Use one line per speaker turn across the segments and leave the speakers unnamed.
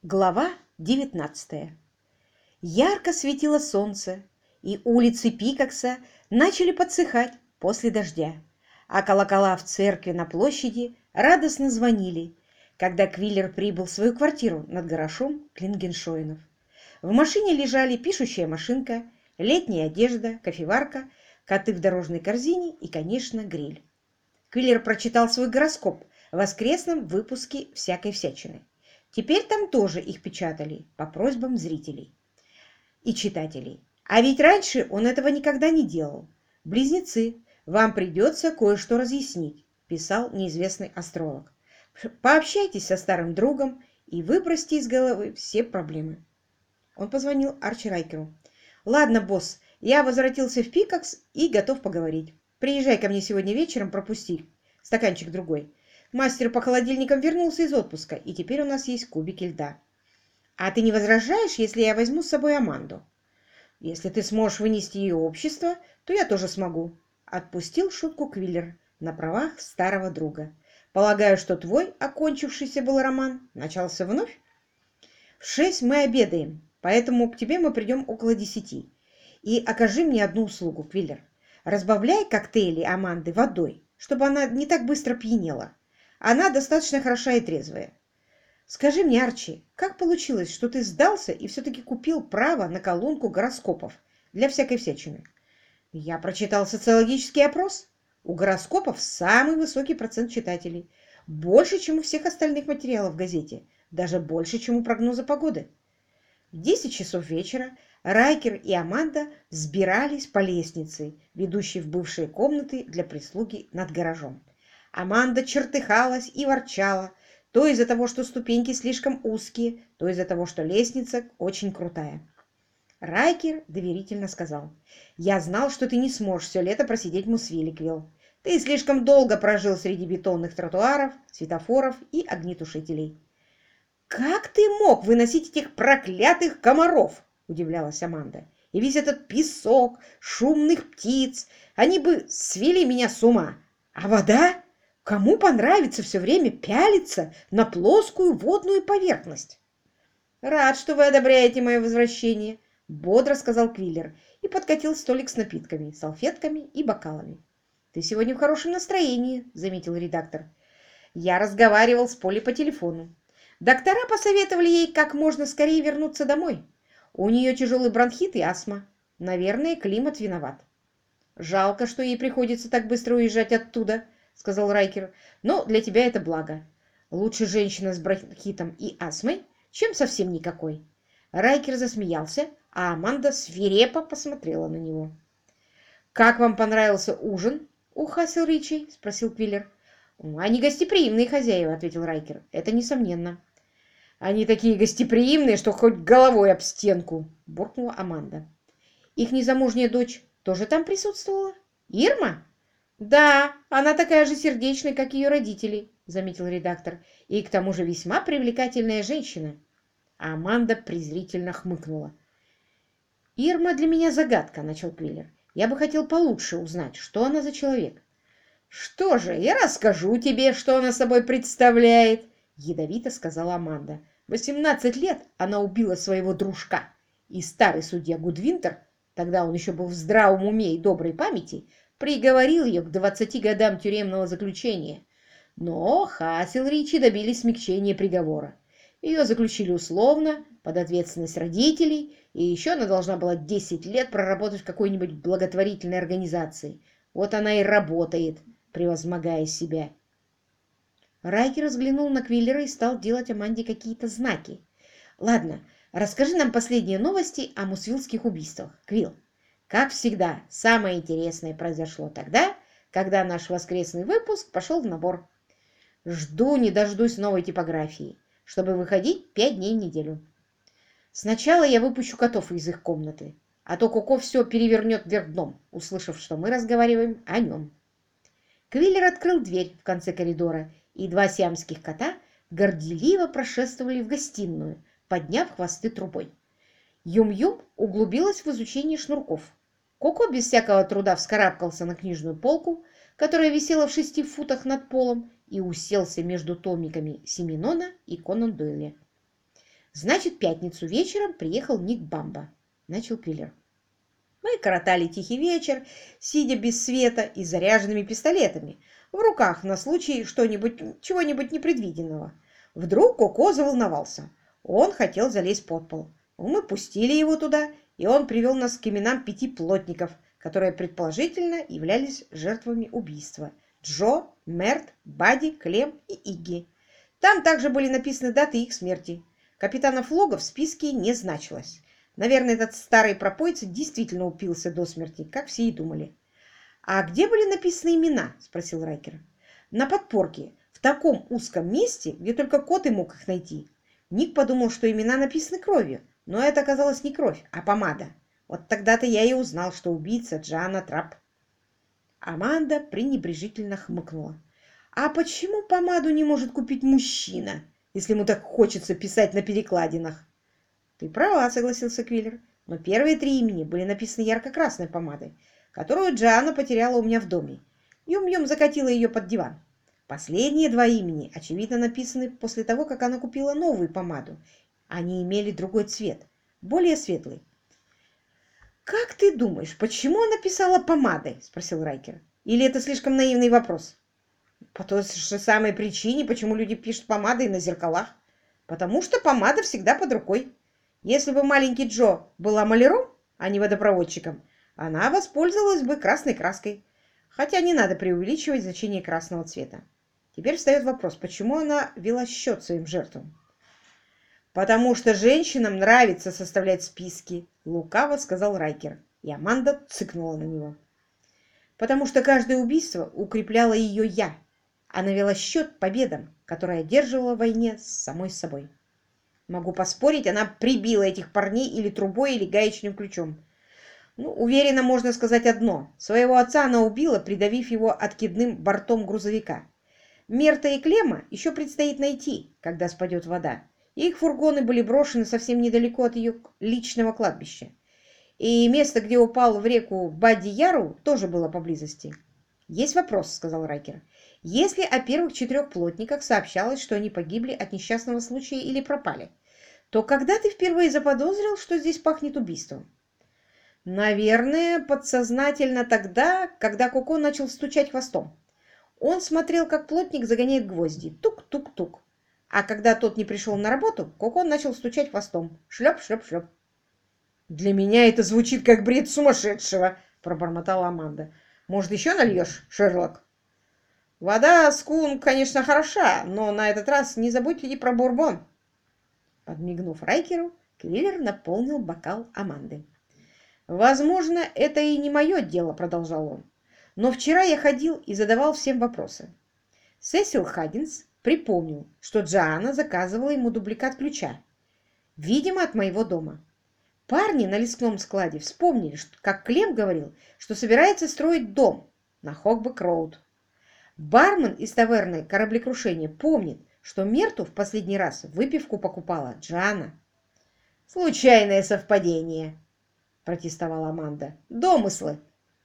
Глава 19. Ярко светило солнце, и улицы Пикакса начали подсыхать после дождя, а колокола в церкви на площади радостно звонили, когда Квиллер прибыл в свою квартиру над гаражом Клингеншоинов. В машине лежали пишущая машинка, летняя одежда, кофеварка, коты в дорожной корзине и, конечно, гриль. Квиллер прочитал свой гороскоп в воскресном выпуске «Всякой всячины». Теперь там тоже их печатали по просьбам зрителей и читателей. А ведь раньше он этого никогда не делал. «Близнецы, вам придется кое-что разъяснить», – писал неизвестный астролог. «Пообщайтесь со старым другом и выбросьте из головы все проблемы». Он позвонил Арчи Райкеру. «Ладно, босс, я возвратился в Пикакс и готов поговорить. Приезжай ко мне сегодня вечером, пропусти стаканчик другой. Мастер по холодильникам вернулся из отпуска, и теперь у нас есть кубики льда. А ты не возражаешь, если я возьму с собой Аманду? Если ты сможешь вынести ее общество, то я тоже смогу». Отпустил шутку Квиллер на правах старого друга. «Полагаю, что твой окончившийся был роман начался вновь? В 6 мы обедаем, поэтому к тебе мы придем около 10. И окажи мне одну услугу, Квиллер. Разбавляй коктейли Аманды водой, чтобы она не так быстро пьянела. Она достаточно хороша и трезвая. Скажи мне, Арчи, как получилось, что ты сдался и все-таки купил право на колонку гороскопов для всякой всячины? Я прочитал социологический опрос. У гороскопов самый высокий процент читателей. Больше, чем у всех остальных материалов в газете. Даже больше, чем у прогноза погоды. В 10 часов вечера Райкер и Аманда взбирались по лестнице, ведущей в бывшие комнаты для прислуги над гаражом. Аманда чертыхалась и ворчала, то из-за того, что ступеньки слишком узкие, то из-за того, что лестница очень крутая. Райкер доверительно сказал: «Я знал, что ты не сможешь все лето просидеть в Мусвилле, Квилл. Ты слишком долго прожил среди бетонных тротуаров, светофоров и огнетушителей». «Как ты мог выносить этих проклятых комаров?» – удивлялась Аманда. «И весь этот песок, шумных птиц, они бы свели меня с ума. А вода? Кому понравится все время пялиться на плоскую водную поверхность?» «Рад, что вы одобряете мое возвращение», – бодро сказал Квиллер и подкатил столик с напитками, салфетками и бокалами. «Ты сегодня в хорошем настроении», – заметил редактор. «Я разговаривал с Полли по телефону. Доктора посоветовали ей как можно скорее вернуться домой. У нее тяжелый бронхит и астма. Наверное, климат виноват». «Жалко, что ей приходится так быстро уезжать оттуда», — сказал Райкер. «Но для тебя это благо. Лучше женщина с бронхитом и астмой, чем совсем никакой». Райкер засмеялся, а Аманда свирепо посмотрела на него. «Как вам понравился ужин у Хасселричей?» — спросил Квиллер. «Они гостеприимные хозяева», — ответил Райкер. «Это несомненно». «Они такие гостеприимные, что хоть головой об стенку», — буркнула Аманда. «Их незамужняя дочь тоже там присутствовала? Ирма?» «Да, она такая же сердечная, как ее родители», — заметил редактор. «И к тому же весьма привлекательная женщина». А Аманда презрительно хмыкнула. «Ирма для меня загадка», — начал Квиллер. «Я бы хотел получше узнать, что она за человек». «Что же, я расскажу тебе, что она собой представляет», — ядовито сказала Аманда. 18 лет она убила своего дружка, и старый судья Гудвинтер, тогда он еще был в здравом уме и доброй памяти, приговорил ее к 20 годам тюремного заключения. Но Хасселричи добились смягчения приговора. Ее заключили условно, под ответственность родителей, и еще она должна была 10 лет проработать в какой-нибудь благотворительной организации. Вот она и работает, превозмогая себя. Райкер взглянул на Квиллера и стал делать Аманде какие-то знаки. «Ладно, расскажи нам последние новости о мусвиллских убийствах, Квилл. Как всегда, самое интересное произошло тогда, когда наш воскресный выпуск пошел в набор. Жду не дождусь новой типографии, чтобы выходить 5 дней в неделю. Сначала я выпущу котов из их комнаты, а то Коко все перевернет вверх дном, услышав, что мы разговариваем о нем». Квиллер открыл дверь в конце коридора, и 2 сиамских кота горделиво прошествовали в гостиную, подняв хвосты трубой. Юм-Юм углубилась в изучение шнурков. Коко без всякого труда вскарабкался на книжную полку, которая висела в 6 футах над полом, и уселся между томиками Семенона и Конан Дойля. Значит, в пятницу вечером приехал Ник Бамба, начал Квиллер. Мы коротали тихий вечер, сидя без света и заряженными пистолетами в руках на случай чего-нибудь непредвиденного. Вдруг Коко заволновался. Он хотел залезть под пол. Мы пустили его туда, и он привел нас к именам 5 плотников, которые предположительно являлись жертвами убийства. Джо, Мерт, Бадди, Клем и Игги. Там также были написаны даты их смерти. Капитана Флога в списке не значилось. Наверное, этот старый пропойца действительно упился до смерти, как все и думали. «А где были написаны имена?» – спросил Райкер. «На подпорке, в таком узком месте, где только кот и мог их найти». Ник подумал, что имена написаны кровью, но это оказалось не кровь, а помада. Вот тогда-то я и узнал, что убийца Джоанна Трапп. Аманда пренебрежительно хмыкнула. «А почему помаду не может купить мужчина, если ему так хочется писать на перекладинах?» «Ты права», — согласился Квиллер, «но первые 3 имени были написаны ярко-красной помадой, которую Джоанна потеряла у меня в доме. Юм-Юм закатила ее под диван. Последние 2 имени, очевидно, написаны после того, как она купила новую помаду. Они имели другой цвет, более светлый». «Как ты думаешь, почему она писала помадой?» — спросил Райкер. «Или это слишком наивный вопрос?» «По той же самой причине, почему люди пишут помадой на зеркалах. Потому что помада всегда под рукой. Если бы маленький Джо была маляром, а не водопроводчиком, она воспользовалась бы красной краской. Хотя не надо преувеличивать значение красного цвета. Теперь встает вопрос, почему она вела счет своим жертвам?» «Потому что женщинам нравится составлять списки», — лукаво сказал Райкер, и Аманда цыкнула на него. «Потому что каждое убийство укрепляло ее «я». Она вела счет победам, которые одерживала в войне с самой собой. Могу поспорить, она прибила этих парней или трубой, или гаечным ключом. Ну, уверенно можно сказать одно. Своего отца она убила, придавив его откидным бортом грузовика. Мерта и Клема еще предстоит найти, когда спадет вода. Их фургоны были брошены совсем недалеко от ее личного кладбища. И место, где упал в реку Бадди Яру, тоже было поблизости. «Есть вопрос», — сказал Райкер. «Если о первых 4 плотниках сообщалось, что они погибли от несчастного случая или пропали, то когда ты впервые заподозрил, что здесь пахнет убийством?» «Наверное, подсознательно тогда, когда Коко начал стучать хвостом. Он смотрел, как плотник загоняет гвозди. Тук-тук-тук. А когда тот не пришел на работу, Коко начал стучать хвостом. Шлеп-шлеп-шлеп». «Для меня это звучит как бред сумасшедшего», — пробормотала Аманда. «Может, еще нальешь, Шерлок?» «Вода скун, конечно, хороша, но на этот раз не забудьте и про бурбон». Подмигнув Райкеру, Квиллер наполнил бокал Аманды. «Возможно, это и не мое дело», — продолжал он. «Но вчера я ходил и задавал всем вопросы. Сесил Хаддинс припомнил, что Джоанна заказывала ему дубликат ключа, видимо, от моего дома. Парни на лесном складе вспомнили, как Клем говорил, что собирается строить дом на Хогбек-Роуд. Бармен из таверны «Кораблекрушение» помнит, что Мерту в последний раз выпивку покупала Джоанна». «Случайное совпадение», — протестовала Аманда. «Домыслы».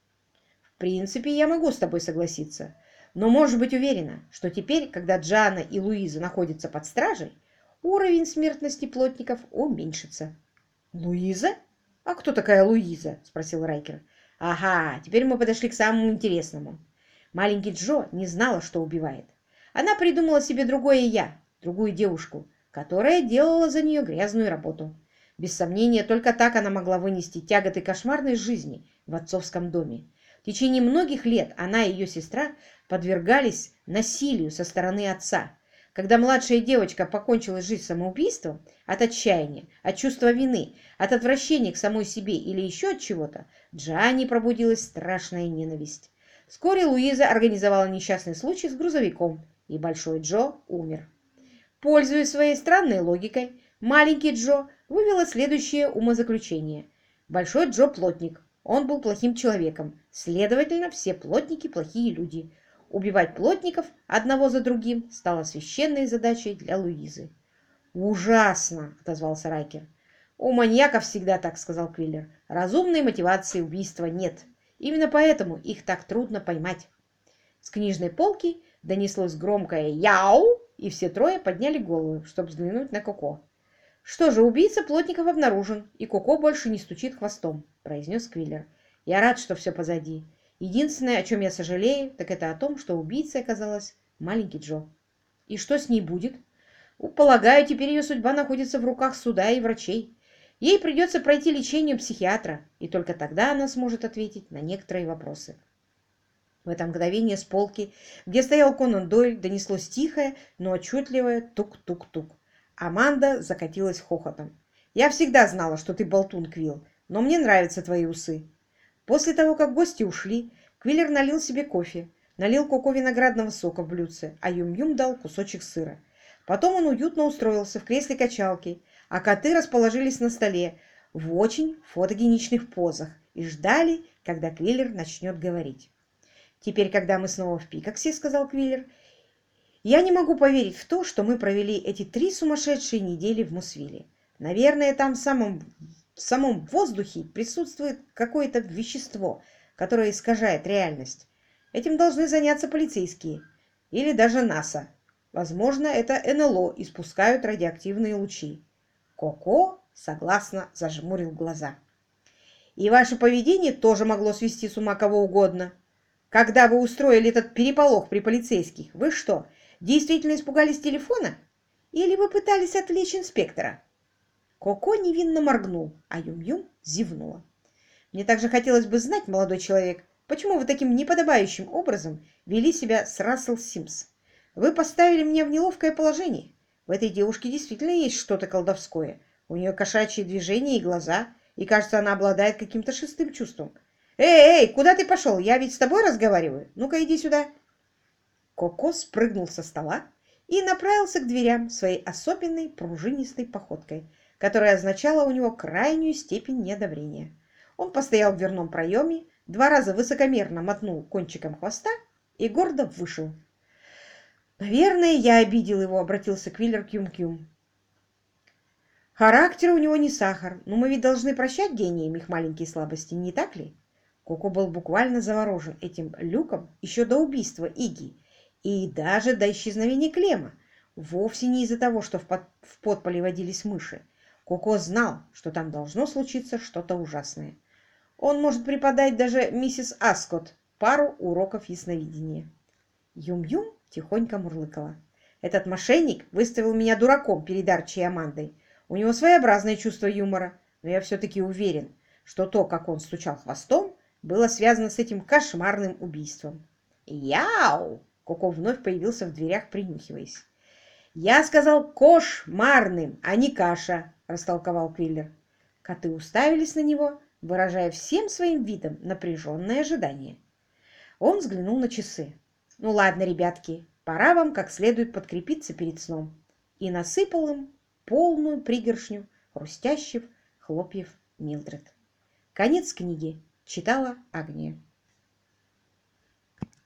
«В принципе, я могу с тобой согласиться, но можешь быть уверена, что теперь, когда Джоанна и Луиза находятся под стражей, уровень смертности плотников уменьшится». «Луиза? А кто такая Луиза?» — спросил Райкер. «Ага, теперь мы подошли к самому интересному. Маленький Джо не знала, что убивает. Она придумала себе другое «я», другую девушку, которая делала за нее грязную работу. Без сомнения, только так она могла вынести тяготы кошмарной жизни в отцовском доме. В течение многих лет она и ее сестра подвергались насилию со стороны отца. Когда младшая девочка покончила жизнь самоубийством, от отчаяния, от чувства вины, от отвращения к самой себе или еще от чего-то, Джоанне пробудилась страшная ненависть. Вскоре Луиза организовала несчастный случай с грузовиком, и Большой Джо умер. Пользуясь своей странной логикой, маленький Джо вывела следующее умозаключение. Большой Джо плотник. Он был плохим человеком. Следовательно, все плотники плохие люди. Убивать плотников одного за другим стало священной задачей для Луизы. «Ужасно!» — отозвался Райкер. «У маньяков всегда так», — сказал Квиллер. «Разумной мотивации убийства нет. Именно поэтому их так трудно поймать». С книжной полки донеслось громкое «Яу!», и все трое подняли головы, чтобы взглянуть на Коко. «Что же, убийца плотников обнаружен, и Коко больше не стучит хвостом», — произнес Квиллер. «Я рад, что все позади. Единственное, о чем я сожалею, так это о том, что убийцей оказалась маленький Джо. И что с ней будет? Полагаю, теперь ее судьба находится в руках суда и врачей. Ей придется пройти лечение у психиатра, и только тогда она сможет ответить на некоторые вопросы». В это мгновение с полки, где стоял Конан Дойль, донеслось тихое, но отчетливое тук-тук-тук. Аманда закатилась хохотом. «Я всегда знала, что ты болтун, Квилл, но мне нравятся твои усы». После того, как гости ушли, Квиллер налил себе кофе, налил Коко виноградного сока в блюдце, а Юм-Юм дал кусочек сыра. Потом он уютно устроился в кресле качалки, а коты расположились на столе в очень фотогеничных позах и ждали, когда Квиллер начнет говорить. «Теперь, когда мы снова в Пикаксе, — сказал Квиллер, — я не могу поверить в то, что мы провели эти 3 сумасшедшие недели в Мусвилле. Наверное, там в самом воздухе присутствует какое-то вещество, которое искажает реальность. Этим должны заняться полицейские или даже НАСА. Возможно, это НЛО испускают радиоактивные лучи». Коко согласно зажмурил глаза. «И ваше поведение тоже могло свести с ума кого угодно. Когда вы устроили этот переполох при полицейских, вы что, действительно испугались телефона? Или вы пытались отвлечь инспектора?» Коко невинно моргнул, а Юм-Юм зевнула. «Мне также хотелось бы знать, молодой человек, почему вы таким неподобающим образом вели себя с Рассел Симс? Вы поставили меня в неловкое положение. В этой девушке действительно есть что-то колдовское. У нее кошачьи движения и глаза, и, кажется, она обладает каким-то шестым чувством. Эй, куда ты пошел? Я ведь с тобой разговариваю. Ну-ка, иди сюда». Коко спрыгнул со стола и направился к дверям своей особенной пружинистой походкой, которая означала у него крайнюю степень неодобрения. Он постоял в дверном проеме, 2 раза высокомерно мотнул кончиком хвоста и гордо вышел. «Наверное, я обидел его», — обратился Квиллер к Юм-Кьюм. «Характер у него не сахар, но мы ведь должны прощать гениям их маленькие слабости, не так ли?» Коко был буквально заворожен этим люком еще до убийства Иги и даже до исчезновения Клема. Вовсе не из-за того, что в подполе водились мыши. Коко знал, что там должно случиться что-то ужасное. Он может преподать даже миссис Аскотт пару уроков ясновидения. Юм-Юм тихонько мурлыкала. «Этот мошенник выставил меня дураком перед Арчи и Амандой. У него своеобразное чувство юмора, но я все-таки уверен, что то, как он стучал хвостом, было связано с этим кошмарным убийством». «Яу!» — Коко вновь появился в дверях, принюхиваясь. «Я сказал кошмарным, а не каша», — растолковал Квиллер. Коты уставились на него, выражая всем своим видом напряженное ожидание. Он взглянул на часы. «Ну ладно, ребятки, пора вам как следует подкрепиться перед сном». И насыпал им полную пригоршню хрустящих хлопьев Милдред. Конец книги. Читала Агния.